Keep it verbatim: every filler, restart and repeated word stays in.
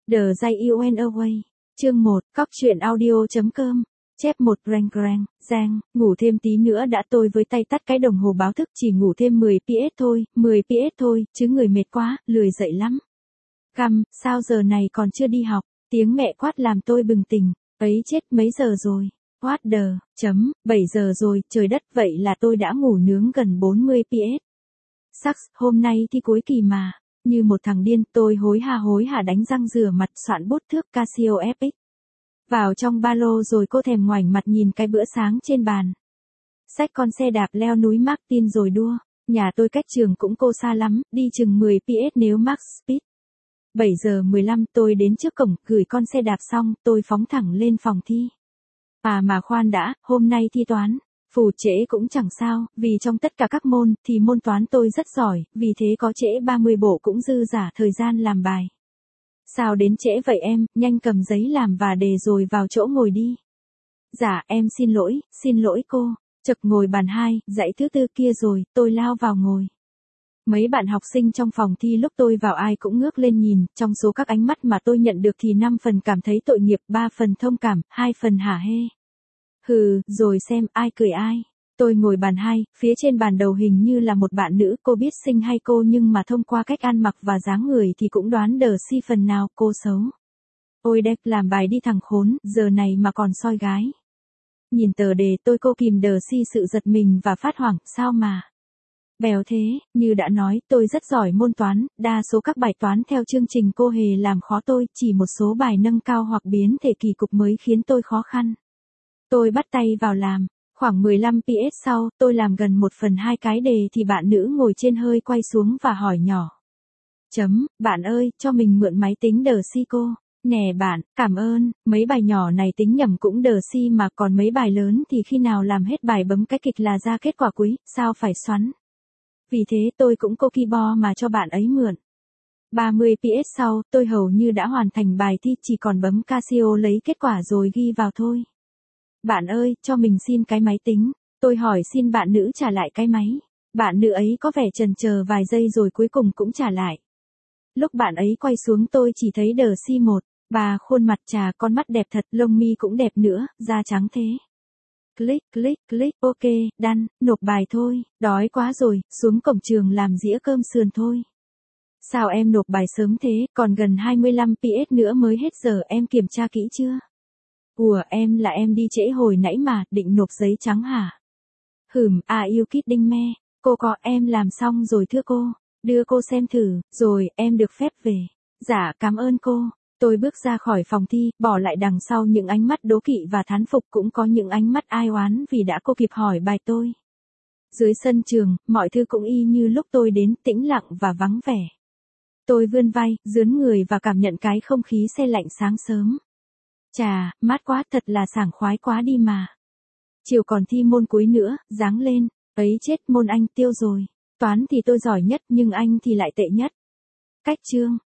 The Jay You Went Away. Chương một, cóc truyện audio chấm com. Chép một rang rang, Giang, ngủ thêm tí nữa đã. Tôi với tay tắt cái đồng hồ báo thức, chỉ ngủ thêm mười phút thôi, mười phút thôi, chứ người mệt quá, lười dậy lắm. Căm, sao giờ này còn chưa đi học? Tiếng mẹ quát làm tôi bừng tỉnh. Ấy chết, mấy giờ rồi? What the, chấm, bảy giờ rồi, trời đất, vậy là tôi đã ngủ nướng gần bốn mươi phút. Shucks, hôm nay thì cuối kỳ mà. Như một thằng điên, tôi hối hả hối hả đánh răng rửa mặt, soạn bút thước Casio ép ích vào trong ba lô, rồi cô thèm ngoảnh mặt nhìn cái bữa sáng trên bàn. Xách con xe đạp leo núi Martin rồi đua. Nhà tôi cách trường cũng cô xa lắm, đi chừng mười phút nếu max speed. bảy giờ mười lăm tôi đến trước cổng, gửi con xe đạp xong, tôi phóng thẳng lên phòng thi. À mà khoan đã, hôm nay thi toán. Phù trễ cũng chẳng sao, vì trong tất cả các môn, thì môn toán tôi rất giỏi, vì thế có trễ ba mươi bộ cũng dư dả thời gian làm bài. Sao đến trễ vậy em, nhanh cầm giấy làm và đề rồi vào chỗ ngồi đi. Dạ, em xin lỗi, xin lỗi cô. Chật ngồi bàn hai, dãy thứ tư kia rồi, tôi lao vào ngồi. Mấy bạn học sinh trong phòng thi lúc tôi vào ai cũng ngước lên nhìn, trong số các ánh mắt mà tôi nhận được thì năm phần cảm thấy tội nghiệp, ba phần thông cảm, hai phần hả hê. Hừ, rồi xem ai cười ai. Tôi ngồi bàn hai, phía trên bàn đầu hình như là một bạn nữ, cô biết xinh hay cô, nhưng mà thông qua cách ăn mặc và dáng người thì cũng đoán đờ si phần nào cô xấu. Ôi đẹp, làm bài đi thằng khốn, giờ này mà còn soi gái. Nhìn tờ đề tôi cô kìm đờ si sự giật mình và phát hoảng, sao mà. Bèo thế, như đã nói, tôi rất giỏi môn toán, đa số các bài toán theo chương trình cô hề làm khó tôi, chỉ một số bài nâng cao hoặc biến thể kỳ cục mới khiến tôi khó khăn. Tôi bắt tay vào làm, khoảng mười lăm phút sau, tôi làm gần một phần hai cái đề thì bạn nữ ngồi trên hơi quay xuống và hỏi nhỏ. Chấm, bạn ơi, cho mình mượn máy tính đờ si cô. Nè bạn, cảm ơn, mấy bài nhỏ này tính nhầm cũng đờ si mà, còn mấy bài lớn thì khi nào làm hết bài bấm cái kịch là ra kết quả cuối, sao phải xoắn. Vì thế tôi cũng cô keyboard mà cho bạn ấy mượn. ba mươi phút sau, tôi hầu như đã hoàn thành bài thi, chỉ còn bấm Casio lấy kết quả rồi ghi vào thôi. Bạn ơi, cho mình xin cái máy tính. Tôi hỏi xin bạn nữ trả lại cái máy. Bạn nữ ấy có vẻ chần chờ vài giây rồi cuối cùng cũng trả lại. Lúc bạn ấy quay xuống tôi chỉ thấy đờ si một. Bà khuôn mặt trà, con mắt đẹp thật, lông mi cũng đẹp nữa, da trắng thế. Click, click, click, ok, done, nộp bài thôi. Đói quá rồi, xuống cổng trường làm dĩa cơm sườn thôi. Sao em nộp bài sớm thế, còn gần hai mươi lăm phút nữa mới hết giờ, em kiểm tra kỹ chưa? Ủa em là em đi trễ hồi nãy mà, định nộp giấy trắng hả? Hửm, à you kidding me. Cô có, em làm xong rồi thưa cô. Đưa cô xem thử, rồi, em được phép về. Dạ, cảm ơn cô. Tôi bước ra khỏi phòng thi, bỏ lại đằng sau những ánh mắt đố kỵ và thán phục, cũng có những ánh mắt ai oán vì đã cô kịp hỏi bài tôi. Dưới sân trường, mọi thứ cũng y như lúc tôi đến, tĩnh lặng và vắng vẻ. Tôi vươn vai, dướn người và cảm nhận cái không khí se lạnh sáng sớm. Chà, mát quá, thật là sảng khoái quá đi mà. Chiều còn thi môn cuối nữa, giáng lên. Ấy chết, môn Anh tiêu rồi. Toán thì tôi giỏi nhất nhưng Anh thì lại tệ nhất. Cách chương.